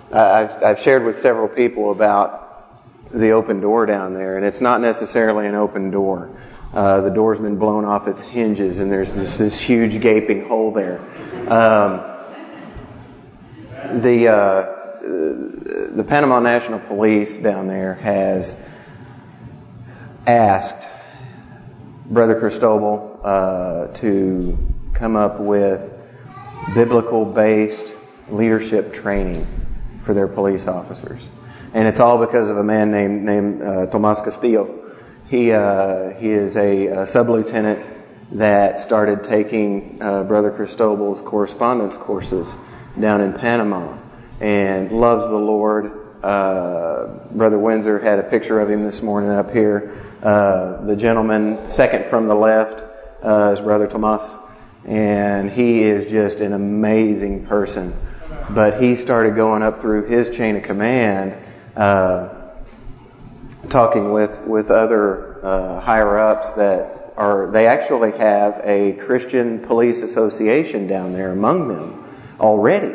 I've shared with several people about the open door down there, and it's not necessarily an open door. The door's been blown off its hinges, and there's this huge gaping hole there. The Panama National Police down there has asked Brother Cristobal to come up with biblical-based leadership training for their police officers. And it's all because of a man named Tomas Castillo. He is a sub-lieutenant that started taking Brother Cristobal's correspondence courses down in Panama and loves the Lord. Brother Windsor had a picture of him this morning up here. The gentleman second from the left is Brother Tomas, and he is just an amazing person. But he started going up through his chain of command, talking with other higher ups they actually have a Christian police association down there among them already.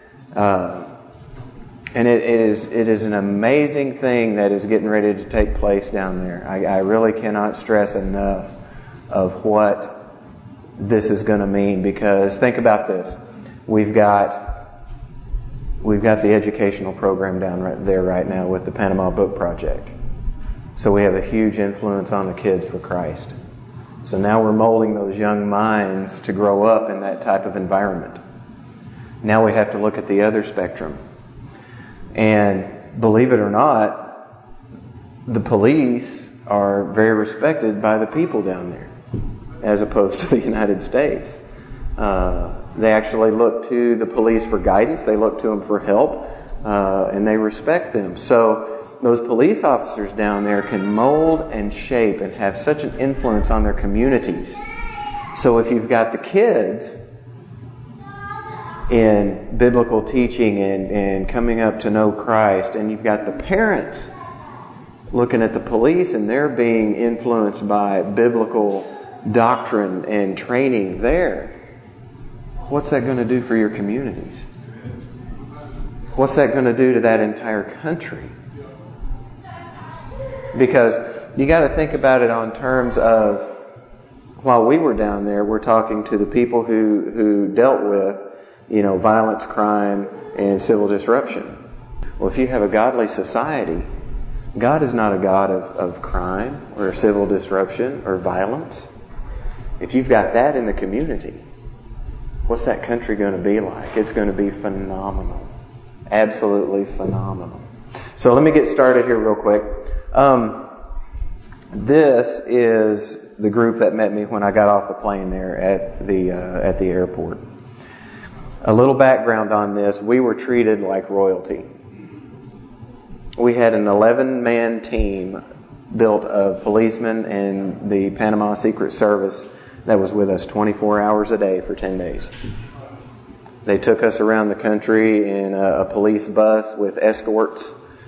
And it is an amazing thing that is getting ready to take place down there. I really cannot stress enough of what this is going to mean, because think about this. We've got the educational program down right there right now with the Panama Book Project. So we have a huge influence on the kids for Christ. So now we're molding those young minds to grow up in that type of environment. Now we have to look at the other spectrum. And believe it or not, the police are very respected by the people down there, as opposed to the United States. They actually look to the police for guidance. They look to them for help, and they respect them. So those police officers down there can mold and shape and have such an influence on their communities. So if you've got the kids in biblical teaching and coming up to know Christ, and you've got the parents looking at the police and they're being influenced by biblical doctrine and training there, what's that going to do for your communities? What's that going to do to that entire country? Because you got to think about it on terms of, while we were down there, we're talking to the people who dealt with, violence, crime, and civil disruption. Well, if you have a godly society, God is not a God of crime or civil disruption or violence. If you've got that in the community, what's that country going to be like? It's going to be phenomenal. Absolutely phenomenal. So let me get started here real quick. This is the group that met me when I got off the plane there at the airport. A little background on this. We were treated like royalty. We had an 11-man team built of policemen and the Panama Secret Service that was with us 24 hours a day for 10 days. They took us around the country in a police bus with escorts.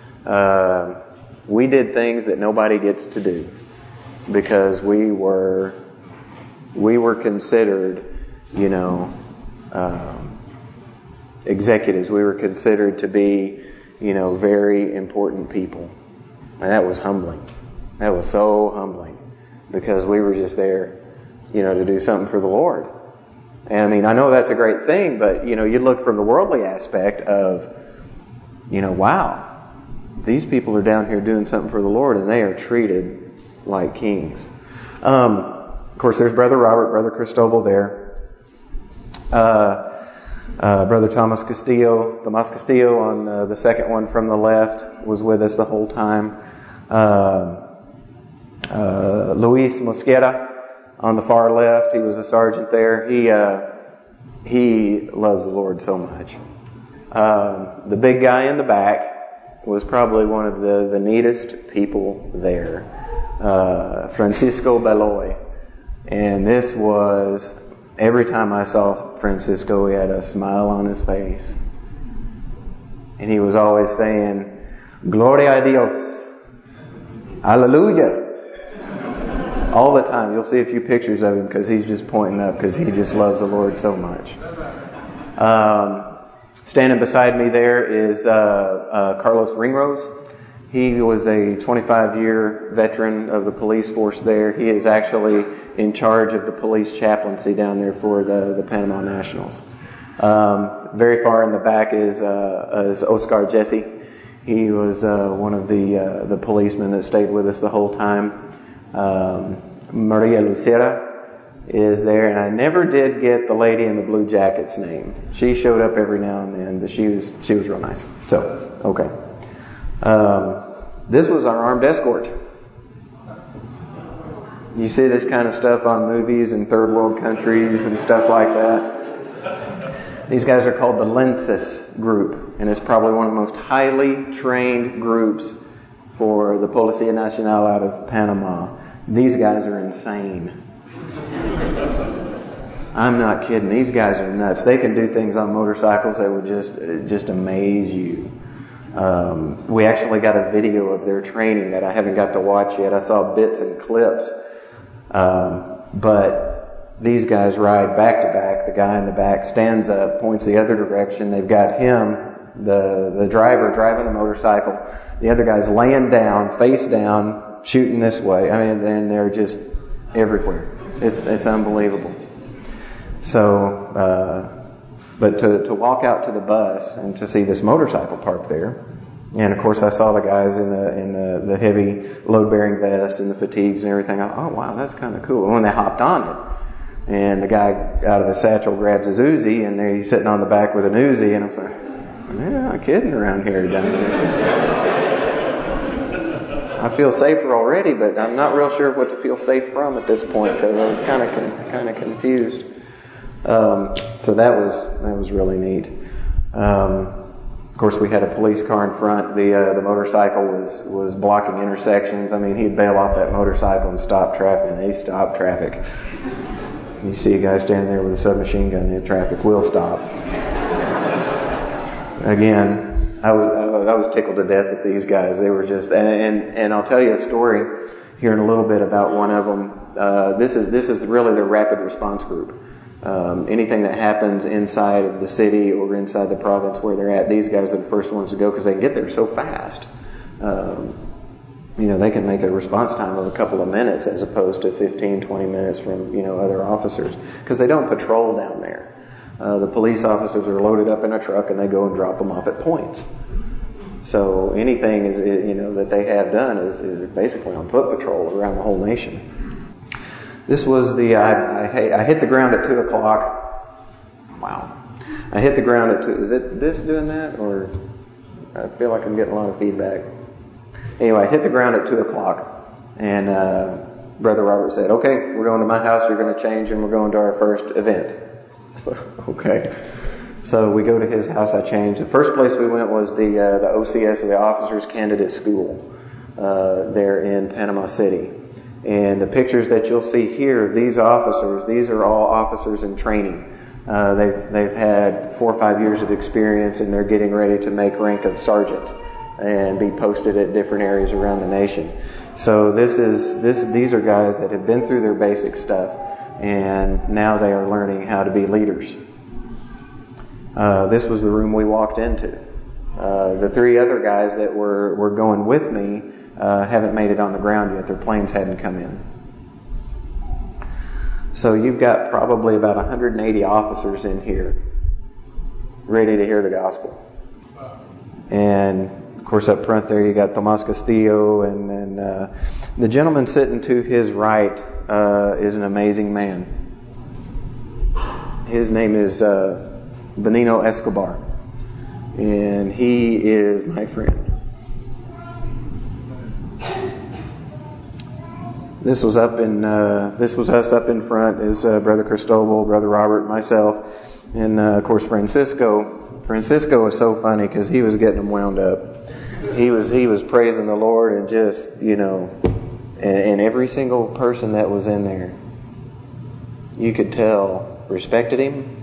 We did things that nobody gets to do because we were considered, executives. We were considered to be, very important people. And that was humbling. That was so humbling because we were just there, to do something for the Lord. And I know that's a great thing, but, you look from the worldly aspect of, wow, these people are down here doing something for the Lord and they are treated like kings. Of course, there's Brother Robert, Brother Cristobal there. Brother Tomas Castillo on the second one from the left was with us the whole time. Luis Mosquera on the far left, he was a sergeant there. He loves the Lord so much. The big guy in the back was probably one of the neatest people there, Francisco Beloy. And this was, every time I saw Francisco, he had a smile on his face. And he was always saying, Gloria a Dios. Hallelujah. All the time. You'll see a few pictures of him because he's just pointing up because he just loves the Lord so much. Standing beside me there is Carlos Ringrose. He was a 25-year veteran of the police force there. He is actually in charge of the police chaplaincy down there for the Panama Nationals. Very far in the back is Oscar Jesse. He was one of the policemen that stayed with us the whole time. Maria Lucera is there, and I never did get the lady in the blue jacket's name. She showed up every now and then, but she was real nice. So, okay. This was our armed escort. You see this kind of stuff on movies in third world countries and stuff like that. These guys are called the Lenses group, and it's probably one of the most highly trained groups for the Policía Nacional out of Panama. These guys are insane. I'm not kidding. These guys are nuts. They can do things on motorcycles that would just amaze you. We actually got a video of their training that I haven't got to watch yet. I saw bits and clips. But these guys ride back to back. The guy in the back stands up, points the other direction. They've got him, the driver, driving the motorcycle. The other guy's laying down, face down, shooting this way. I mean, and they're just everywhere. It's unbelievable. So, but to walk out to the bus and to see this motorcycle parked there, and of course I saw the guys in the heavy load-bearing vest and the fatigues and everything. I thought, oh wow, that's kind of cool. And when they hopped on it, and the guy out of the satchel grabs his Uzi, and there he's sitting on the back with an Uzi, and I'm like, man, I'm not kidding around here down there. I feel safer already, but I'm not real sure what to feel safe from at this point because I was kind of confused. So that was really neat. Of course, we had a police car in front. The motorcycle was blocking intersections. I mean, he'd bail off that motorcycle and stop traffic, and they stopped traffic. You see a guy standing there with a submachine gun, and the traffic will stop. Again, I was tickled to death with these guys. They were just, and I'll tell you a story here in a little bit about one of them. This is really the rapid response group. Anything that happens inside of the city or inside the province where they're at, these guys are the first ones to go because they can get there so fast. They can make a response time of a couple of minutes as opposed to 15, 20 minutes from, other officers because they don't patrol down there. The police officers are loaded up in a truck and they go and drop them off at points. So anything is, that they have done is basically on foot patrol around the whole nation. This was I hit the ground at 2 o'clock. Wow. I hit the ground at 2. Is it this doing that? Or I feel like I'm getting a lot of feedback. Anyway, I hit the ground at 2 o'clock. And Brother Robert said, okay, we're going to my house. You're going to change and we're going to our first event. I said, okay. So we go to his house. I changed. The first place we went was the OCS, the Officers Candidate School, there in Panama City. And the pictures that you'll see here of these officers, these are all officers in training. They've had 4 or 5 years of experience, and they're getting ready to make rank of sergeant and be posted at different areas around the nation. So these are guys that have been through their basic stuff, and now they are learning how to be leaders. This was the room we walked into. The 3 other guys that were going with me haven't made it on the ground yet. Their planes hadn't come in. So you've got probably about 180 officers in here ready to hear the gospel. And of course up front there you got Tomas Castillo and the gentleman sitting to his right is an amazing man. His name is Benigno Escobar. And he is my friend. This was us up in front. Is Brother Cristobal, Brother Robert, myself, and of course Francisco. Francisco was so funny because he was getting them wound up. He was praising the Lord and just and every single person that was in there, you could tell respected him,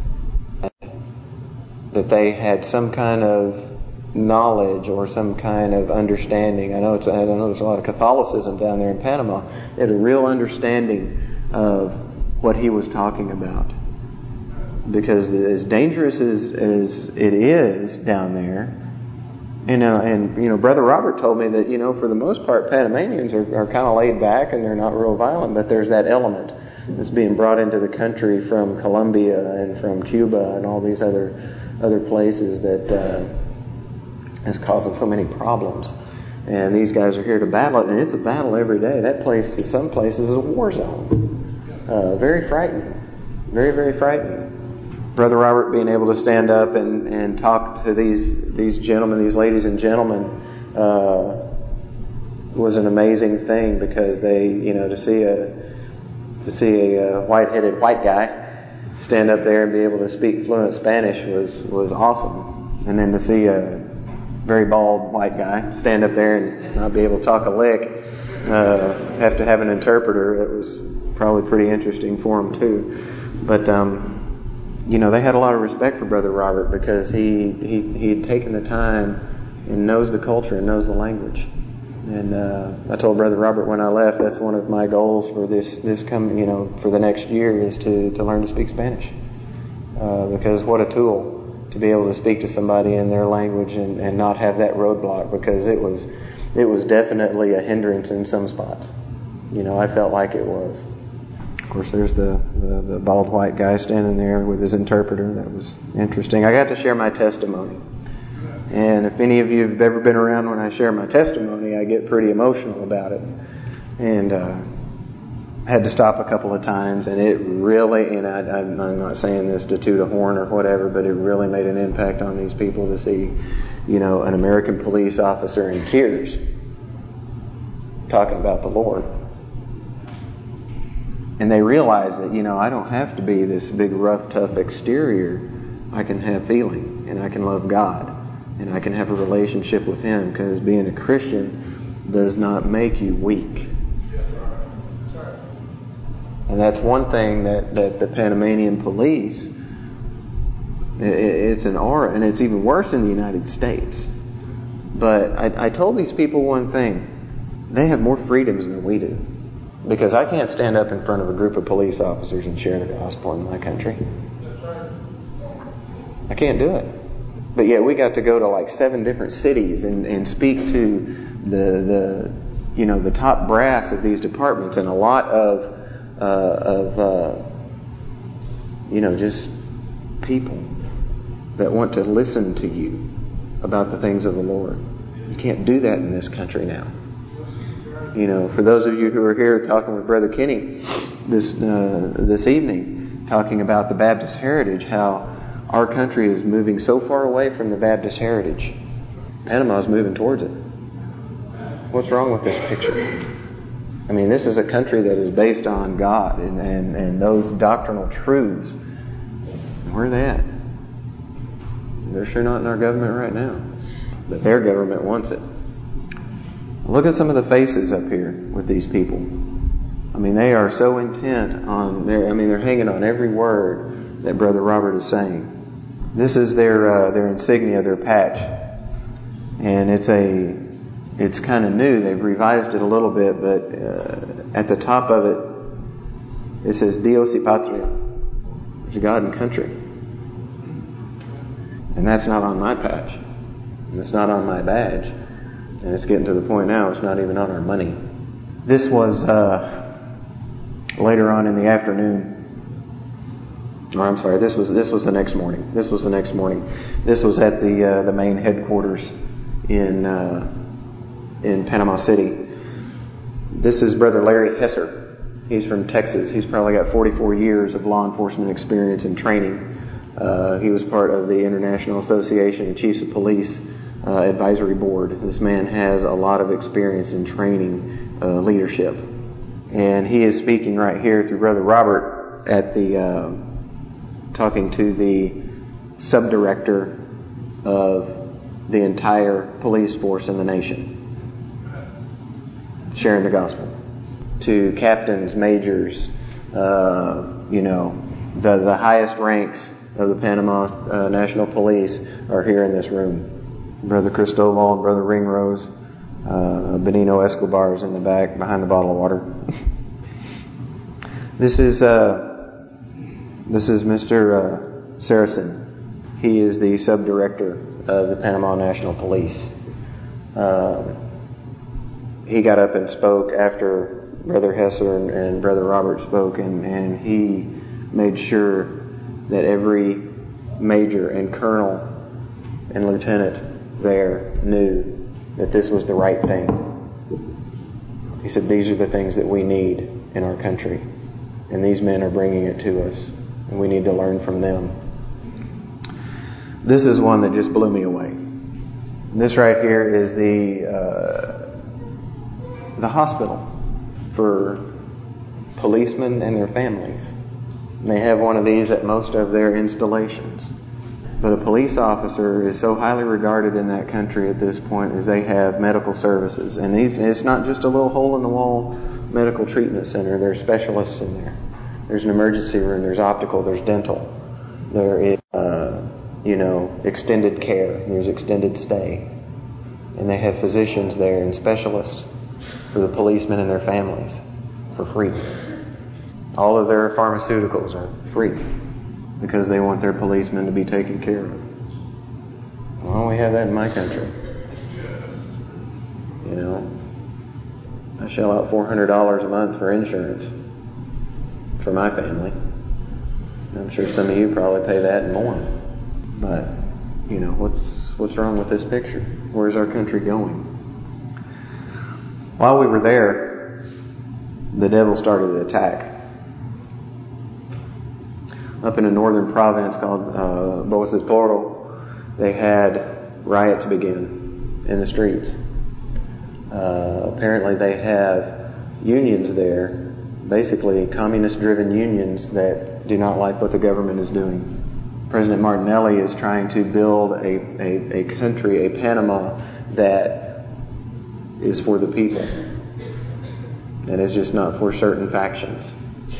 that they had some kind of knowledge or some kind of understanding. I know there's a lot of Catholicism down there in Panama. They had a real understanding of what he was talking about. because as dangerous as it is down there, and Brother Robert told me that, for the most part, Panamanians are kind of laid back and they're not real violent, but there's that element that's being brought into the country from Colombia and from Cuba and all these other places that is causing so many problems. And these guys are here to battle it, and it's a battle every day. That place, some places, is a war zone. Very frightening. Very, very frightening. Brother Robert being able to stand up and talk to these gentlemen, these ladies and gentlemen, was an amazing thing, because they, to see a white-headed white guy stand up there and be able to speak fluent Spanish was awesome. And then to see a very bald white guy stand up there and not be able to talk a lick, have to have an interpreter, that was probably pretty interesting for him too. But they had a lot of respect for Brother Robert, because he had taken the time and knows the culture and knows the language. And I told Brother Robert when I left, that's one of my goals for this coming, for the next year, is to learn to speak Spanish. Because what a tool to be able to speak to somebody in their language and not have that roadblock, because it was definitely a hindrance in some spots. I felt like it was. Of course, there's the bald white guy standing there with his interpreter. That was interesting. I got to share my testimony. And if any of you have ever been around when I share my testimony, I get pretty emotional about it. And had to stop a couple of times, and it really, and I'm not saying this to toot a horn or whatever, but it really made an impact on these people to see, an American police officer in tears talking about the Lord. And they realize that, I don't have to be this big, rough, tough exterior. I can have feeling, and I can love God, and I can have a relationship with Him, because being a Christian does not make you weak. And that's one thing that the Panamanian police, it's an aura, and it's even worse in the United States. But I told these people one thing: they have more freedoms than we do. Because I can't stand up in front of a group of police officers and share the gospel in my country. I can't do it. But yet we got to go to like 7 different cities and speak to the top brass of these departments, and a lot of just people that want to listen to you about the things of the Lord. You can't do that in this country now. For those of you who are here talking with Brother Kenny this evening, talking about the Baptist heritage, how our country is moving so far away from the Baptist heritage. Panama is moving towards it. What's wrong with this picture? I mean, this is a country that is based on God and those doctrinal truths. Where are they at? They're sure not in our government right now. But their government wants it. Look at some of the faces up here with these people. I mean, they are so intent on they're hanging on every word that Brother Robert is saying. This is their insignia, their patch. And it's kind of new. They've revised it a little bit, but at the top of it says Dios y Patria. There's God and country. And that's not on my patch. And it's not on my badge. And it's getting to the point now it's not even on our money. This was later on in the afternoon. Or I'm sorry, this was the next morning. This was the next morning. This was at the main headquarters in Panama City. This is Brother Larry Hesser. He's from Texas. He's probably got 44 years of law enforcement experience and training. He was part of the International Association of Chiefs of Police Advisory Board. This man has a lot of experience in training leadership. And he is speaking right here through Brother Robert at the talking to the subdirector of the entire police force in the nation, sharing the gospel to captains, majors, the highest ranks of the Panama National Police are here in this room. Brother Cristobal and Brother Ringrose, Benino Escobar is in the back behind the bottle of water. This is Mr. Saracen. He is the subdirector of the Panama National Police. He got up and spoke after Brother Hesser and Brother Robert spoke, and he made sure that every major and colonel and lieutenant there knew that this was the right thing. He said, these are the things that we need in our country, and these men are bringing it to us, and we need to learn from them. This is one that just blew me away. This right here is the hospital for policemen and their families. And they have one of these at most of their installations. But a police officer is so highly regarded in that country at this point as they have medical services. And it's not just a little hole-in-the-wall medical treatment center. There's specialists in there. There's an emergency room. There's optical. There's dental. There is, extended care. There's extended stay. And they have physicians there and specialists for the policemen and their families for free. All of their pharmaceuticals are free because they want their policemen to be taken care of. Why don't we have that in my country? I shell out $400 a month for insurance for my family. I'm sure some of you probably pay that and more. But, what's wrong with this picture? Where's our country going? While we were there, the devil started to attack. Up in a northern province called Bocas del Toro, they had riots begin in the streets. Apparently they have unions there, basically communist-driven unions that do not like what the government is doing. President Martinelli is trying to build a country, a Panama, that is for the people. And it's just not for certain factions.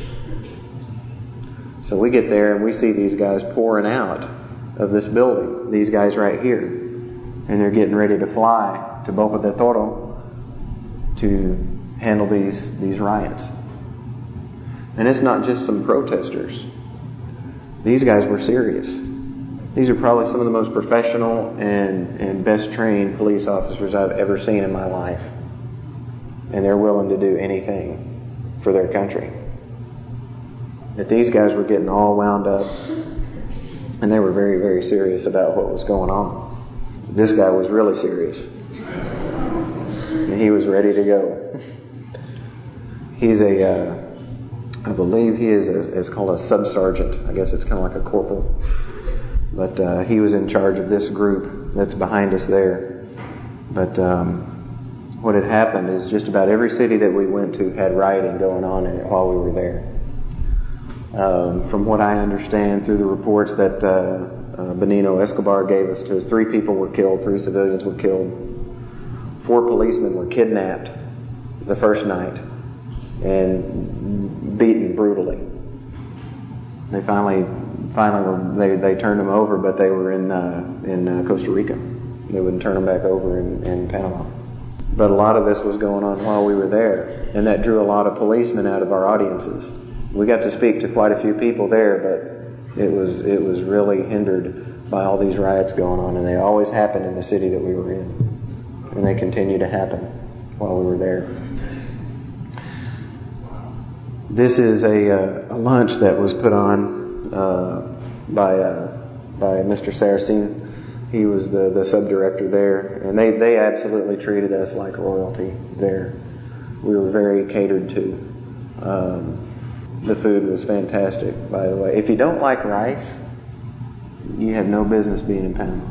So we get there and we see these guys pouring out of this building. These guys right here. And they're getting ready to fly to Bocas del Toro to handle these riots. And it's not just some protesters. These guys were serious. These are probably some of the most professional and best trained police officers I've ever seen in my life. And they're willing to do anything for their country. That these guys were getting all wound up, and they were very, very serious about what was going on. This guy was really serious. And he was ready to go. He's I believe he is called a sub-sergeant. I guess it's kind of like a corporal. But he was in charge of this group that's behind us there. But what had happened is just about every city that we went to had rioting going on in it while we were there. From what I understand through the reports that Benigno Escobar gave us, 3 people were killed, 3 civilians were killed. 4 policemen were kidnapped the first night and beaten brutally. They finally they turned them over, but they were in Costa Rica. They wouldn't turn them back over in Panama. But a lot of this was going on while we were there, and that drew a lot of policemen out of our audiences. We got to speak to quite a few people there, but it was really hindered by all these riots going on, and they always happened in the city that we were in, and they continue to happen while we were there. This is a lunch that was put on by Mr. Saracen. He was the sub-director there, and they absolutely treated us like royalty there. We were very catered to. The food was fantastic, by the way. If you don't like rice, you have no business being in Panama.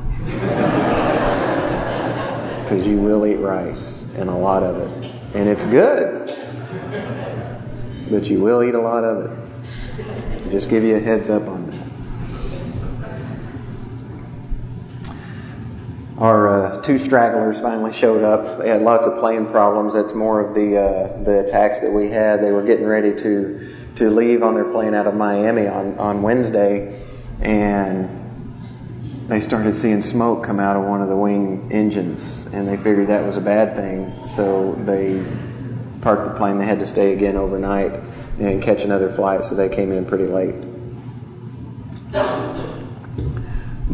Because you will eat rice, and a lot of it. And it's good. But you will eat a lot of it. Just give you a heads up on that. Our 2 stragglers finally showed up. They had lots of plane problems. That's more of the attacks that we had. They were getting ready to leave on their plane out of Miami on Wednesday, and they started seeing smoke come out of one of the wing engines, and they figured that was a bad thing, so they parked the plane. They had to stay again overnight and catch another flight, so they came in pretty late.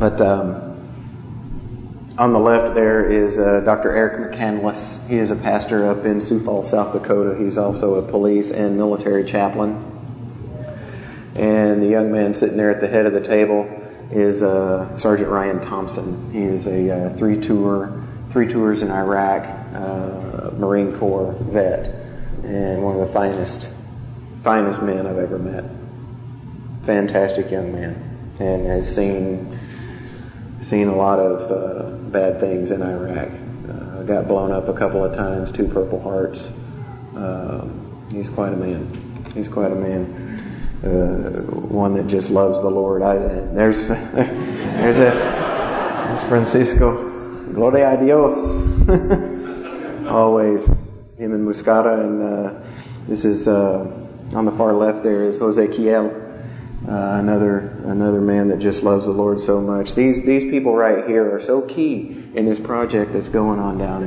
But on the left there is Dr. Eric McCandless. He is a pastor up in Sioux Falls, South Dakota. He's also a police and military chaplain. And the young man sitting there at the head of the table is Sergeant Ryan Thompson. He is a three tours in Iraq, Marine Corps vet, and one of the finest men I've ever met. Fantastic young man, and has seen a lot of bad things in Iraq. Got blown up a couple of times, 2 Purple Hearts. He's quite a man. He's quite a man. One that just loves the Lord. There's this. There's Francisco. Gloria a Dios. Always. Him and Muscata. And this is on the far left there is Jose Kiel. Another man that just loves the Lord so much. These people right here are so key in this project that's going on down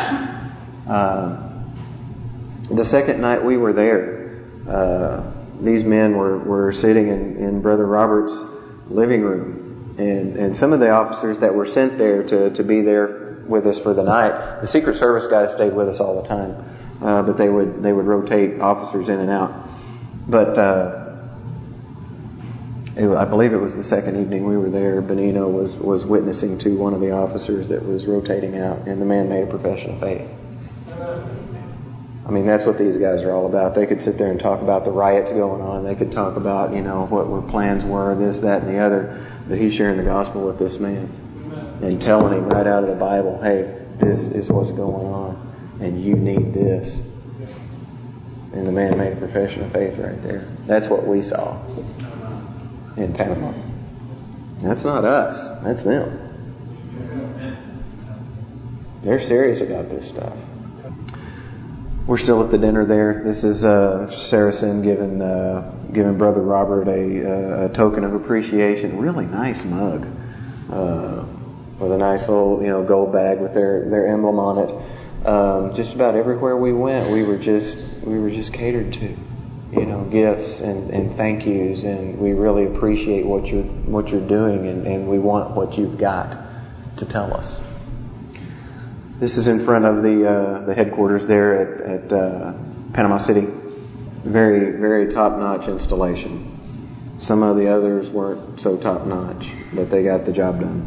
there. The second night we were there, these men were sitting in Brother Robert's living room, and some of the officers that were sent there to be there with us for the night, the Secret Service guys stayed with us all the time, but they would rotate officers in and out. But I believe it was the second evening we were there. Benino was witnessing to one of the officers that was rotating out, and the man made a profession of faith. I mean, that's what these guys are all about. They could sit there and talk about the riots going on. They could talk about, what plans were, this, that, and the other. But he's sharing the gospel with this man and telling him right out of the Bible, hey, this is what's going on, and you need this. And the man made a profession of faith right there. That's what we saw in Panama. That's not us. That's them. They're serious about this stuff. We're still at the dinner there. This is Saracen giving Brother Robert a token of appreciation. Really nice mug with a nice little gold bag with their emblem on it. Just about everywhere we went, we were just catered to. Gifts and thank yous, and we really appreciate what you're doing, and we want what you've got to tell us. This is in front of the headquarters there at Panama City. Very, very top-notch installation. Some of the others weren't so top-notch, but they got the job done.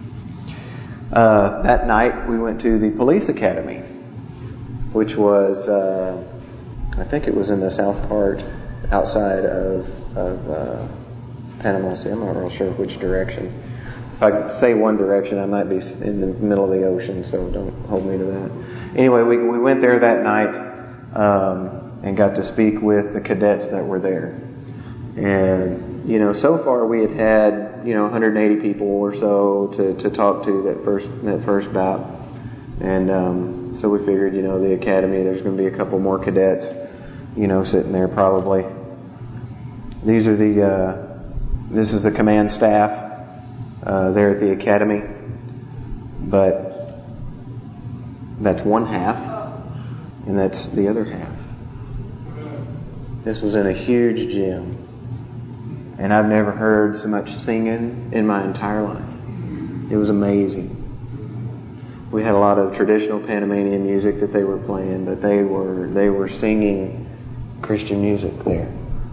That night we went to the police academy, which was, I think it was in the south part outside of Panama City. I'm not real sure which direction. If I say one direction, I might be in the middle of the ocean, so don't hold me to that. Anyway, we went there that night and got to speak with the cadets that were there. And, so far we had 180 people or so to talk to that first bout. And so we figured, the academy, there's going to be a couple more cadets, sitting there probably. This is the command staff there at the academy, but that's one half, and that's the other half. This was in a huge gym, and I've never heard so much singing in my entire life. It was amazing. We had a lot of traditional Panamanian music that they were playing, but they were singing Christian music there.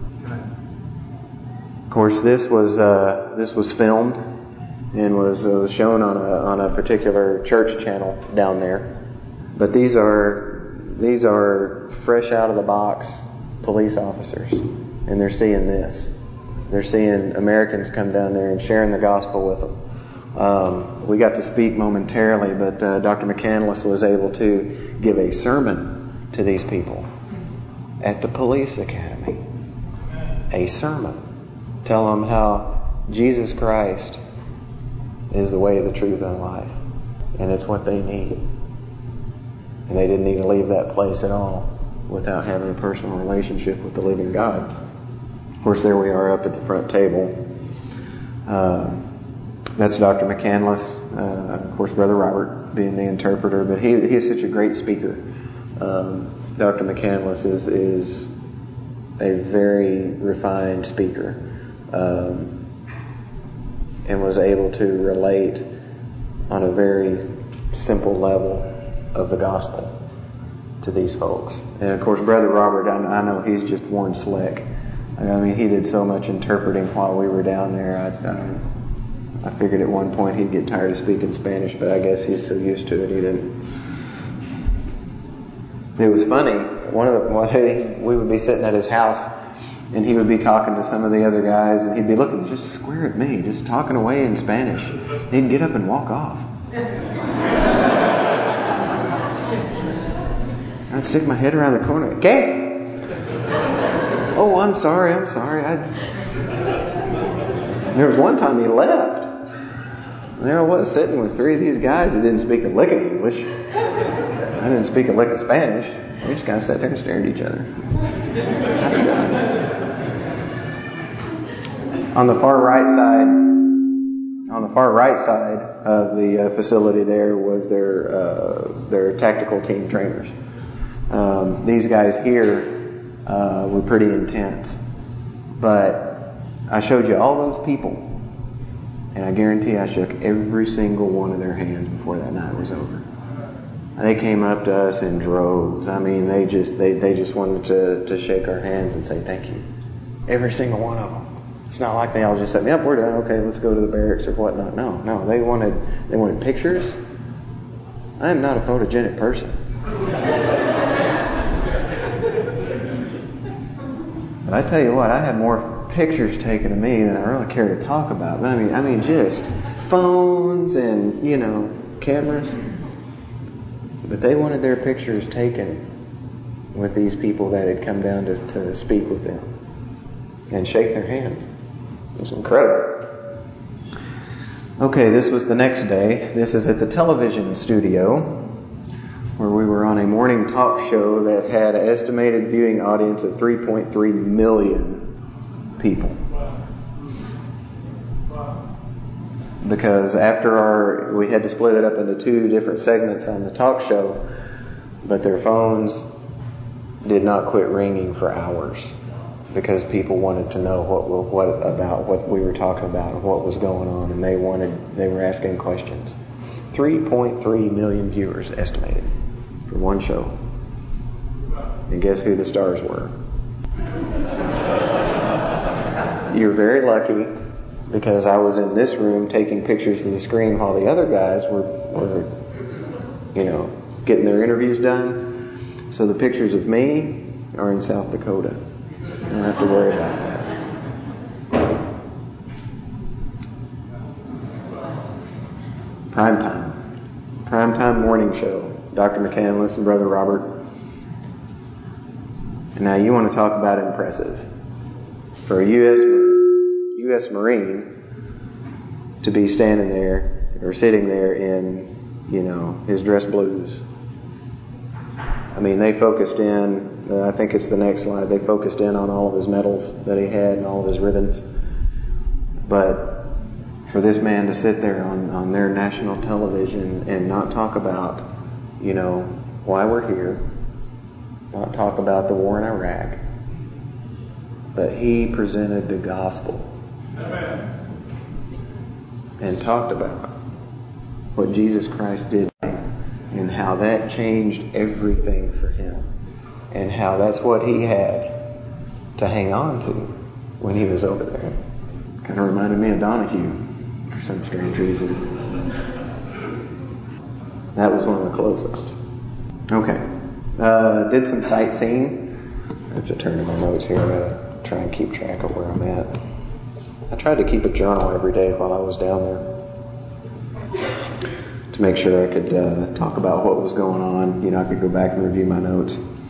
Of course, this was filmed and was shown on a particular church channel down there. But these are fresh out of the box police officers, and they're seeing this. They're seeing Americans come down there and sharing the gospel with them. We got to speak momentarily, but Dr. McCandless was able to give a sermon to these people at the police academy. A sermon. Tell them how Jesus Christ is the way, the truth, and life. And it's what they need. And they didn't need to leave that place at all without having a personal relationship with the living God. Of course, there we are up at the front table. That's Dr. McCandless. Of course, Brother Robert being the interpreter. But he is such a great speaker. Dr. McCandless is a very refined speaker. and was able to relate on a very simple level of the gospel to these folks. And of course, Brother Robert, I know he's just one slick. I mean, he did so much interpreting while we were down there. I figured at one point he'd get tired of speaking Spanish, but I guess he's so used to it he didn't. It was funny. One day we would be sitting at his house, and he would be talking to some of the other guys, and he'd be looking just square at me, just talking away in Spanish. He'd get up and walk off. I'd stick my head around the corner. ¿Qué? Oh, I'm sorry. There was one time he left. There I was sitting with three of these guys who didn't speak a lick of English. I didn't speak a lick of Spanish. We just kind of sat there and stared at each other. On the far right side of the facility there was their tactical team trainers. These guys here were pretty intense. But I showed you all those people, and I guarantee I shook every single one of their hands before that night was over. They came up to us in droves. I mean, they just wanted to shake our hands and say thank you. Every single one of them. It's not like they all just said, "Yep, we're done. Okay, let's go to the barracks or whatnot." No, they wanted pictures. I am not a photogenic person. But I tell you what, I have more pictures taken of me than I really care to talk about. But I mean, just phones and cameras. But they wanted their pictures taken with these people that had come down to speak with them and shake their hands. It was incredible. Okay, this was the next day. This is at the television studio where we were on a morning talk show that had an estimated viewing audience of 3.3 million people. Because after we had to split it up into two different segments on the talk show, but their phones did not quit ringing for hours because people wanted to know what about what we were talking about and what was going on, and they were asking questions. 3.3 million viewers estimated for one show. And guess who the stars were? You're very lucky, because I was in this room taking pictures of the screen while the other guys were getting their interviews done. So the pictures of me are in South Dakota. You don't have to worry about that. Primetime morning show. Dr. McCandless and Brother Robert. And now you want to talk about impressive. For a U.S. Marine to be standing there or sitting there in, his dress blues. I mean, they focused in, I think it's the next slide, they focused in on all of his medals that he had and all of his ribbons. But for this man to sit there on their national television and not talk about, why we're here, not talk about the war in Iraq, but he presented the gospel. Amen. And talked about what Jesus Christ did and how that changed everything for him, and how that's what he had to hang on to when he was over there. Kind of reminded me of Donahue for some strange reason. That was one of the close-ups. Okay. Did some sightseeing. I have to turn to my notes here. Try and keep track of where I'm at. I tried to keep a journal every day while I was down there to make sure I could talk about what was going on. I could go back and review my notes.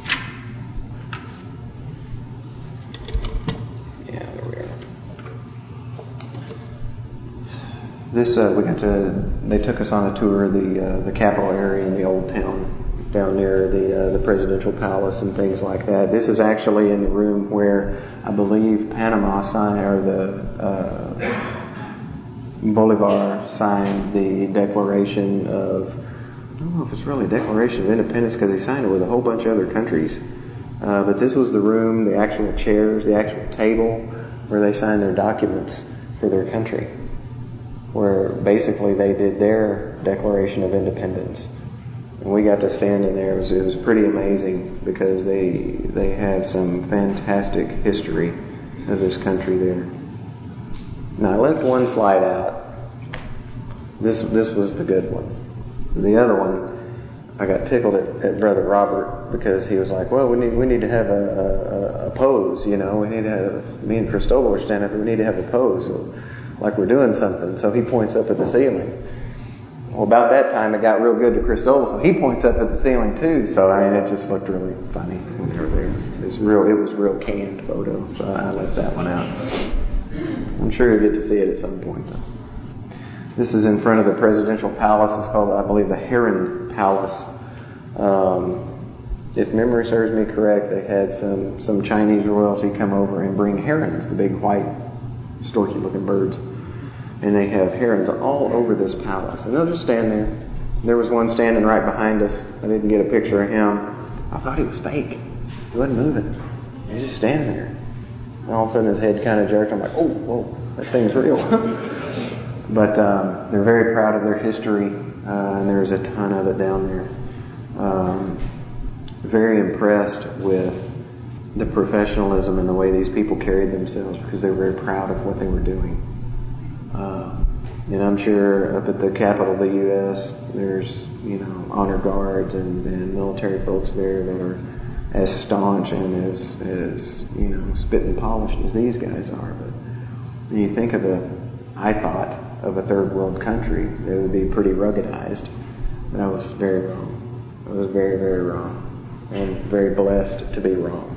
Yeah, there we are. This they took us on a tour of the capital area in the old town down near the presidential palace and things like that. This is actually in the room where I believe Panama signed, or Bolivar signed the Declaration of, I don't know if it's really a Declaration of Independence because he signed it with a whole bunch of other countries. But this was the room, the actual chairs, the actual table where they signed their documents for their country. where basically they did their Declaration of Independence. And we got to stand in there. It was pretty amazing because they have some fantastic history of this country there. Now I left one slide out. This was the good one. The other one, I got tickled at Brother Robert because he was like, well, we need to have a pose, you know. We need to have, me and Cristobal were standing up, we need to have a pose, like we're doing something. So he points up at the ceiling. Well, about that time it got real good to Cristobal, so he points up at the ceiling too. So I mean, it just looked really funny when they were there. It was real canned photo, so I left that one out. I'm sure you'll get to see it at some point though. This is in front of the presidential palace. It's called, I believe, the Heron Palace. If memory serves me correct, they had some Chinese royalty come over and bring herons, the big white, storky-looking birds. And they have herons all over this palace. And they'll just stand there. There was one standing right behind us. I didn't get a picture of him. I thought he was fake. He wasn't moving. He was just standing there. And all of a sudden his head kind of jerked. I'm like, oh, whoa, that thing's real. But they're very proud of their history, and there's a ton of it down there. Very impressed with the professionalism and the way these people carried themselves because they were very proud of what they were doing. And I'm sure up at the Capitol of the U.S. there's, honor guards and military folks there that are as staunch and as spit and polished as these guys are. But when you think of I thought of a third world country, it would be pretty ruggedized. But I was very wrong. I was very, very wrong. And very blessed to be wrong.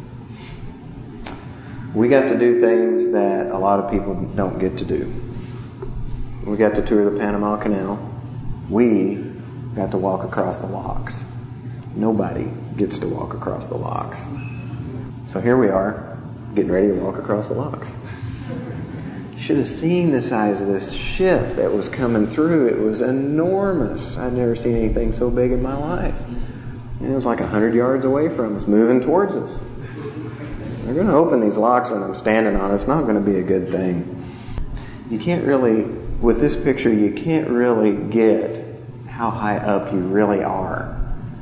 We got to do things that a lot of people don't get to do. We got to tour the Panama Canal. We got to walk across the locks. Nobody gets to walk across the locks. So here we are, getting ready to walk across the locks. Should have seen the size of this ship that was coming through. It was enormous. I'd never seen anything so big in my life. And it was like 100 yards away from us, moving towards us. They're going to open these locks when I'm standing on it. It's not going to be a good thing. You can't really, with this picture, you can't really get how high up you really are.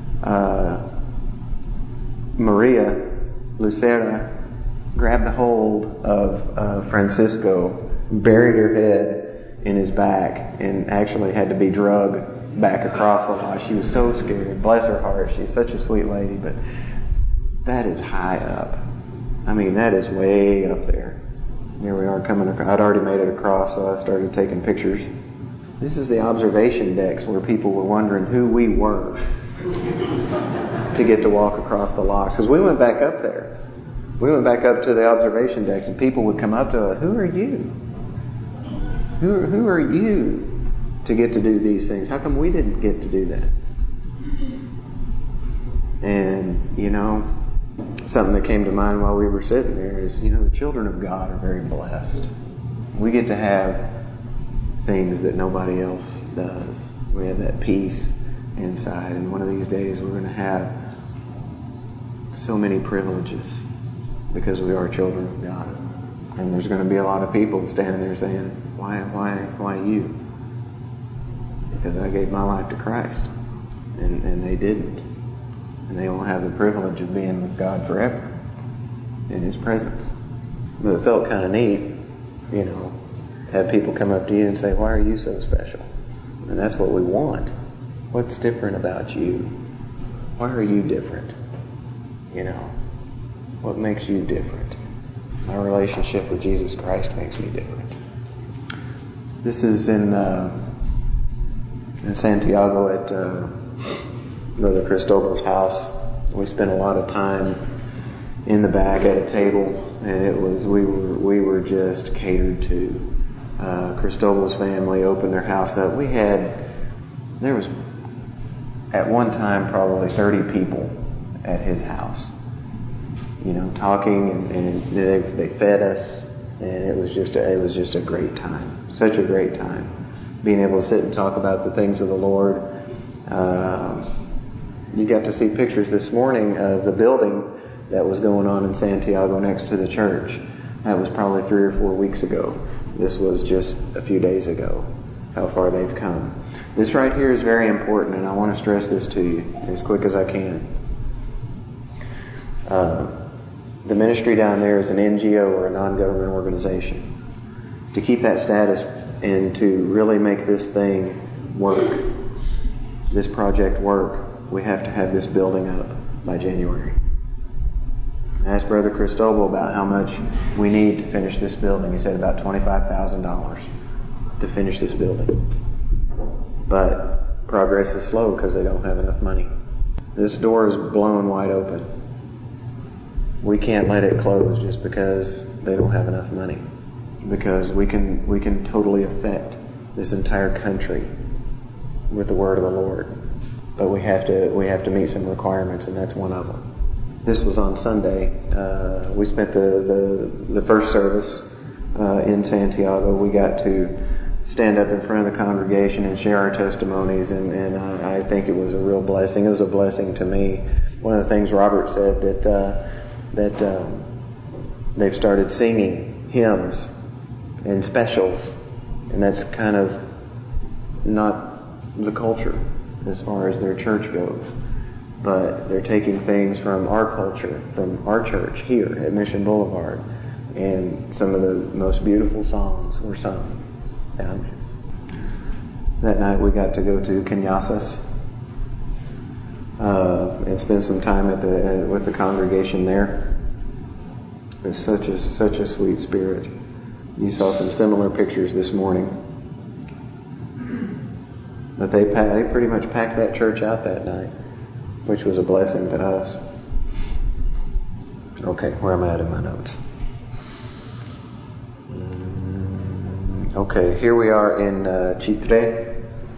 Maria Lucera grabbed a hold of Francisco, buried her head in his back, and actually had to be drugged back across the law. She was so scared. Bless her heart. She's such a sweet lady, but that is high up. I mean, that is way up there. Here we are coming across. I'd already made it across, so I started taking pictures. This is the observation decks where people were wondering who we were to get to walk across the locks. Because we went back up there. We went back up to the observation decks, and people would come up to us, who are you? Who are you to get to do these things? How come we didn't get to do that? And, something that came to mind while we were sitting there is, the children of God are very blessed. We get to have things that nobody else does. We have that peace inside, and one of these days we're going to have so many privileges because we are children of God. And there's going to be a lot of people standing there saying, why you? Because I gave my life to Christ. And they didn't. And they won't have the privilege of being with God forever in His presence. But it felt kind of neat, to have people come up to you and say, why are you so special? And that's what we want. What's different about you? Why are you different? What makes you different? My relationship with Jesus Christ makes me different. This is in Santiago at Brother Cristobal's house. We spent a lot of time in the back at a table, and we were just catered to. Cristobal's family opened their house up. There was at one time probably 30 people at his house. Talking, and they fed us, and it was just a great time. Such a great time. Being able to sit and talk about the things of the Lord. You got to see pictures this morning of the building that was going on in Santiago next to the church. That was probably 3 or 4 weeks ago. This was just a few days ago, how far they've come. This right here is very important, and I want to stress this to you as quick as I can. The ministry down there is an NGO or a non-government organization. To keep that status and to really make this thing work, this project work, we have to have this building up by January. I asked Brother Cristobal about how much we need to finish this building. He said about $25,000 to finish this building. But progress is slow because they don't have enough money. This door is blown wide open. We can't let it close just because they don't have enough money. Because we can totally affect this entire country with the word of the Lord. But we have to meet some requirements, and that's one of them. This was on Sunday. We spent the first service in Santiago. We got to stand up in front of the congregation and share our testimonies, and I think it was a real blessing. It was a blessing to me. One of the things Robert said that they've started singing hymns and specials, and that's kind of not the culture as far as their church goes. But they're taking things from our culture, from our church here at Mission Boulevard, and some of the most beautiful songs were sung down there. That night we got to go to Cañasas and spend some time with the congregation there. It's such a sweet spirit. You saw some similar pictures this morning. But they pretty much packed that church out that night, which was a blessing to us. Okay, where am I at in my notes? Okay, here we are in Chitre,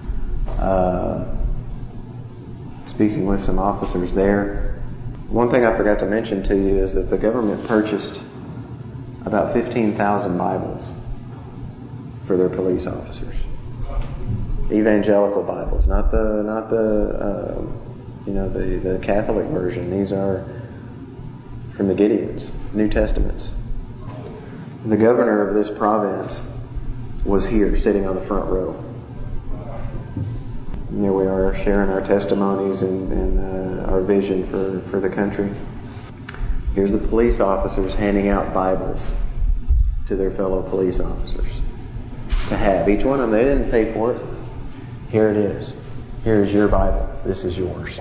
speaking with some officers there. One thing I forgot to mention to you is that the government purchased about 15,000 Bibles for their police officers. Evangelical Bibles, not the Catholic version. These are from the Gideons, New Testaments. The governor of this province was here, sitting on the front row. And there we are, sharing our testimonies and our vision for the country. Here's the police officers handing out Bibles to their fellow police officers to have. Each one of them, they didn't pay for it. Here it is. Here's your Bible. This is yours.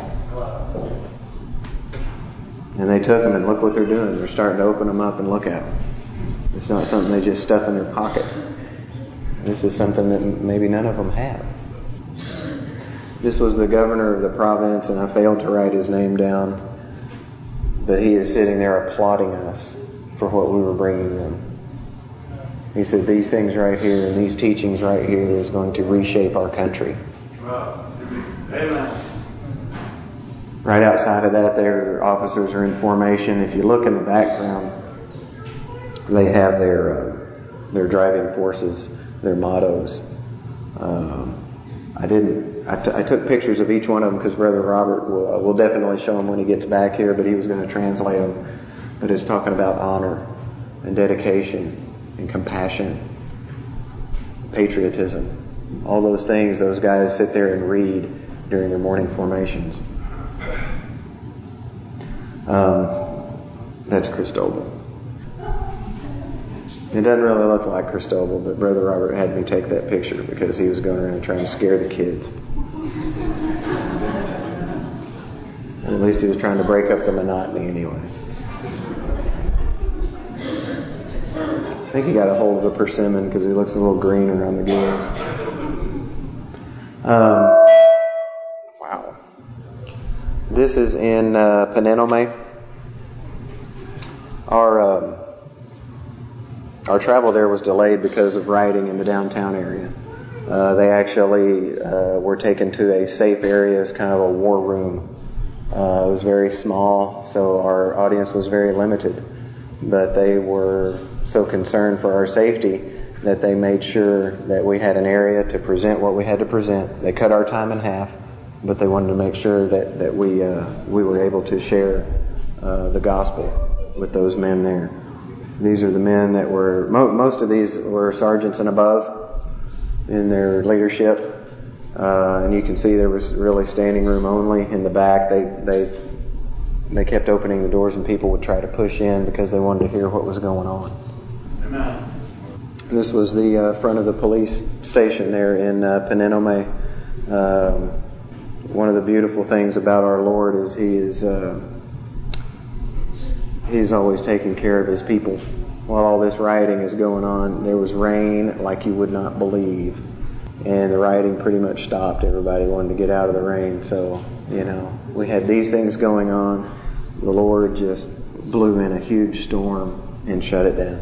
And they took them, and look what they're doing. They're starting to open them up and look at them. It's not something they just stuff in their pocket. This is something that maybe none of them have. This was the governor of the province, and I failed to write his name down. But he is sitting there applauding us for what we were bringing them. He said, these things right here and these teachings right here is going to reshape our country. Amen. Right outside of that, their officers are in formation. If you look in the background, they have their driving forces, their mottos. I took pictures of each one of them because Brother Robert will definitely show them when he gets back here, but he was going to translate them. But it's talking about honor and dedication and compassion, patriotism. All those things those guys sit there and read during their morning formations. That's Cristobal. It doesn't really look like Cristobal, but Brother Robert had me take that picture because he was going around trying to scare the kids. And at least he was trying to break up the monotony anyway. I think he got a hold of a persimmon because he looks a little green around the gills. Wow. This is in Penenome. Our travel there was delayed because of rioting in the downtown area. They actually were taken to a safe area as kind of a war room. It was very small, so our audience was very limited. But they were so concerned for our safety that they made sure that we had an area to present what we had to present. They cut our time in half, but they wanted to make sure that we were able to share the gospel with those men there. These are the men that were, most of these were sergeants and above in their leadership. And you can see there was really standing room only in the back. They kept opening the doors and people would try to push in because they wanted to hear what was going on. Amen. This was the front of the police station there in Penenome. One of the beautiful things about our Lord is He's always taking care of His people. While all this rioting is going on, there was rain like you would not believe. And the rioting pretty much stopped. Everybody wanted to get out of the rain. So, we had these things going on. The Lord just blew in a huge storm and shut it down.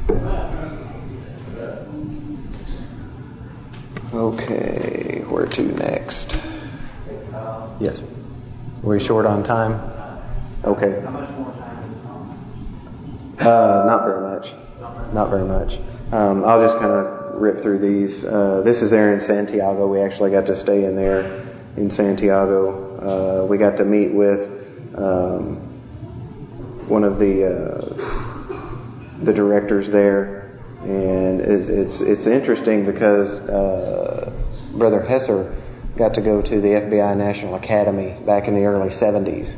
Okay, where to next? Yes. Were we short on time? Okay. How much more time is Not very much. Not very much. I'll just kind of rip through these. This is there in Santiago. We actually got to stay in there in Santiago. We got to meet with one of the directors there, and it's interesting because Brother Hesser got to go to the FBI National Academy back in the early 70s.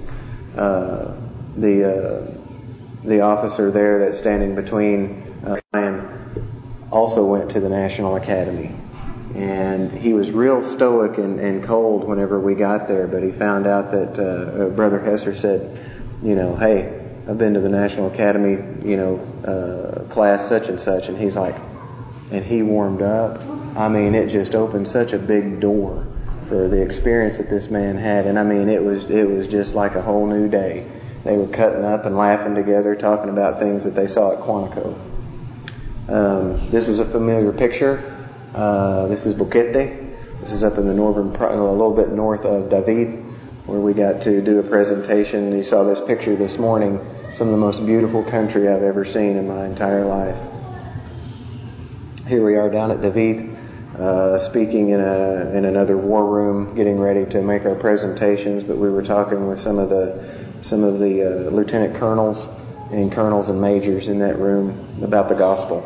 The officer there that's standing between Ryan also went to the National Academy. And he was real stoic and cold whenever we got there, but he found out that Brother Hesser said, hey, I've been to the National Academy, class such and such. And he's like, and he warmed up. I mean, it just opened such a big door for the experience that this man had. And I mean, it was just like a whole new day. They were cutting up and laughing together, talking about things that they saw at Quantico. This is a familiar picture. This is Boquete. This is up in the a little bit north of David, where we got to do a presentation. You saw this picture this morning. Some of the most beautiful country I've ever seen in my entire life. Here we are down at David, speaking in another war room, getting ready to make our presentations. But we were talking with some of the lieutenant colonels and majors in that room about the gospel.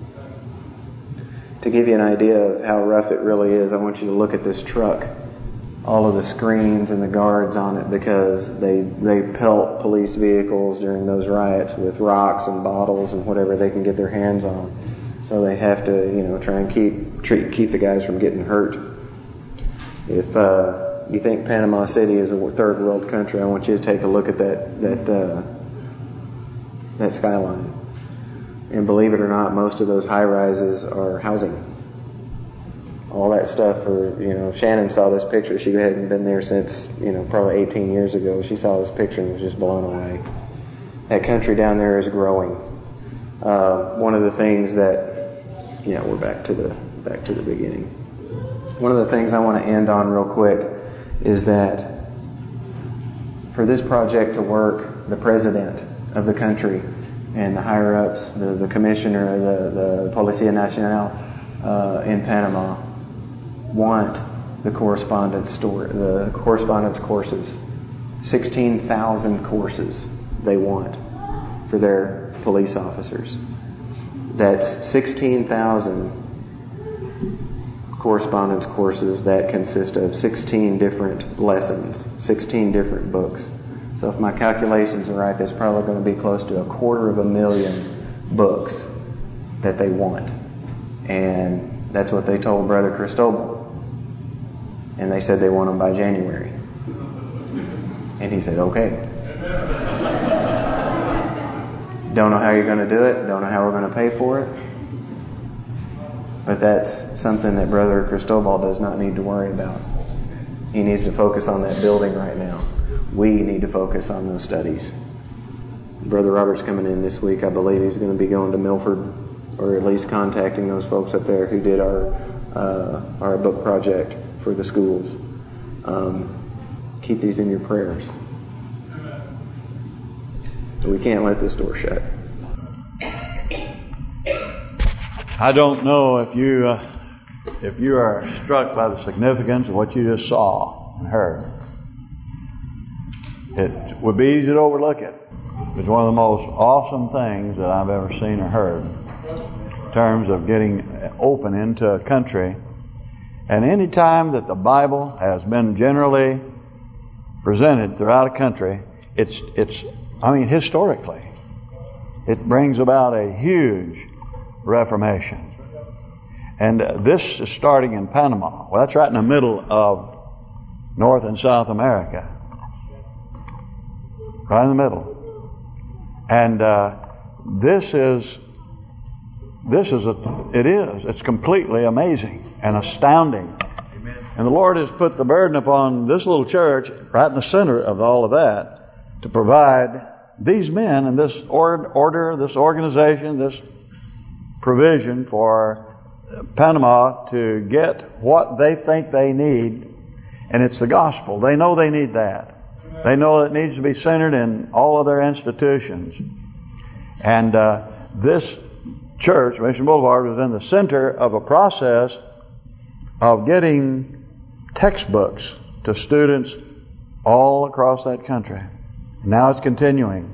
To give you an idea of how rough it really is, I want you to look at this truck. All of the screens and the guards on it, because they pelt police vehicles during those riots with rocks and bottles and whatever they can get their hands on. So they have to, try and keep the guys from getting hurt. If you think Panama City is a third world country, I want you to take a look at that skyline. And believe it or not, most of those high-rises are housing. All that stuff Shannon saw this picture. She hadn't been there since, probably 18 years ago. She saw this picture and was just blown away. That country down there is growing. One of the things that, we're back to the beginning. One of the things I want to end on real quick is that for this project to work, the president of the country and the higher-ups, the commissioner, the Policía Nacional in Panama, want the correspondence courses. 16,000 courses they want for their police officers. That's 16,000 correspondence courses that consist of 16 different lessons, 16 different books. So if my calculations are right, there's probably going to be close to 250,000 books that they want. And that's what they told Brother Cristobal. And they said they want them by January. And he said, okay. Don't know how you're going to do it. Don't know how we're going to pay for it. But that's something that Brother Cristobal does not need to worry about. He needs to focus on that building right now. We need to focus on those studies. Brother Robert's coming in this week. I believe he's going to be going to Milford, or at least contacting those folks up there who did our book project for the schools. Keep these in your prayers. We can't let this door shut. I don't know if you are struck by the significance of what you just saw and heard. It would be easy to overlook it. is one of the most awesome things that I've ever seen or heard in terms of getting open into a country. And any time that the Bible has been generally presented throughout a country, historically, it brings about a huge reformation. And this is starting in Panama. Well, that's right in the middle of North and South America. Right in the middle. And it's completely amazing and astounding. Amen. And the Lord has put the burden upon this little church right in the center of all of that to provide these men and this order, this organization, this provision for Panama to get what they think they need, and it's the gospel. They know they need that. They know it needs to be centered in all of their institutions. And this church, Mission Boulevard, was in the center of a process of getting textbooks to students all across that country. Now it's continuing,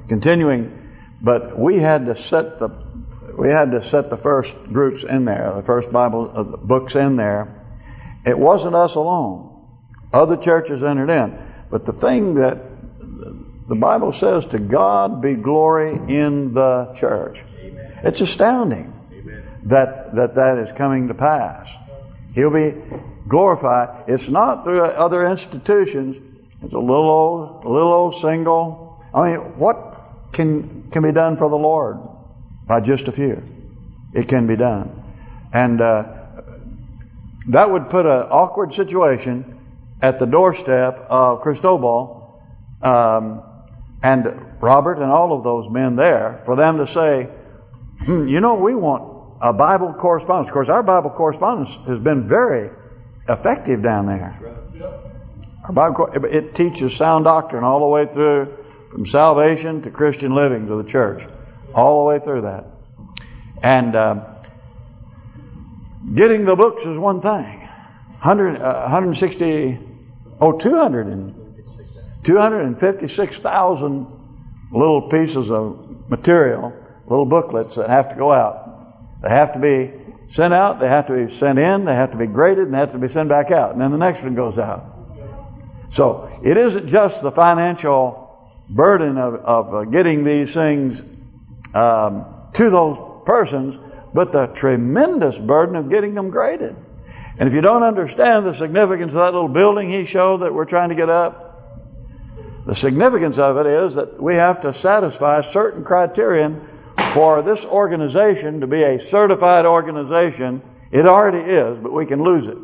but we had to set the first groups in there, the first Bible books in there. It wasn't us alone. Other churches entered in. But the thing that the Bible says, to God be glory in the church. Amen. It's astounding. Amen. that is coming to pass. He'll be glorified. It's not through other institutions. It's a little old single. I mean, what can be done for the Lord? By just a few. It can be done. And that would put an awkward situation at the doorstep of Cristobal and Robert and all of those men there, for them to say, we want a Bible correspondence. Of course, our Bible correspondence has been very effective down there. Our Bible, it teaches sound doctrine all the way through, from salvation to Christian living to the church, all the way through that. And getting the books is one thing. 256,000 little pieces of material, little booklets that have to go out. They have to be sent out, they have to be sent in, they have to be graded, and they have to be sent back out. And then the next one goes out. So it isn't just the financial burden of getting these things to those persons, but the tremendous burden of getting them graded. And if you don't understand the significance of that little building he showed that we're trying to get up, the significance of it is that we have to satisfy a certain criterion for this organization to be a certified organization. It already is, but we can lose it.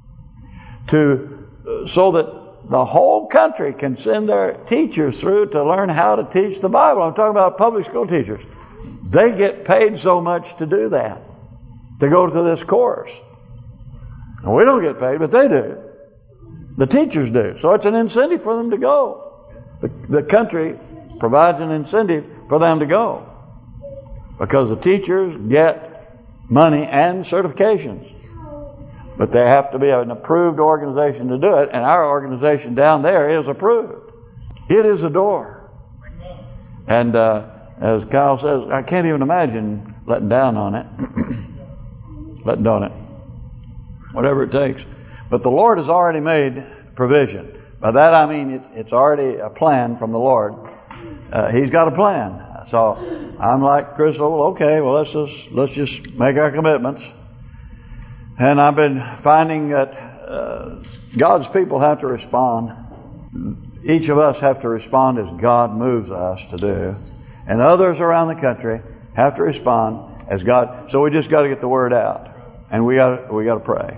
So that the whole country can send their teachers through to learn how to teach the Bible. I'm talking about public school teachers. They get paid so much to do that, to go to this course. And we don't get paid, but they do. The teachers do. So it's an incentive for them to go. The country provides an incentive for them to go, because the teachers get money and certifications. But they have to be an approved organization to do it, and our organization down there is approved. It is a door. And as Kyle says, I can't even imagine letting down on it. Letting on it. Whatever it takes. But the Lord has already made provision. By that I mean it's already a plan from the Lord. He's got a plan. So I'm like Crystal, okay, well let's just make our commitments. And I've been finding that God's people have to respond. Each of us have to respond as God moves us to do. And others around the country have to respond as God. So we just got to get the word out. And we got to pray.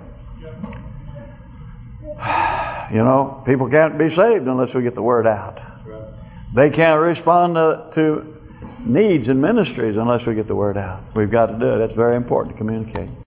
People can't be saved unless we get the word out. They can't respond to needs and ministries unless we get the word out. We've got to do it. It's very important to communicate.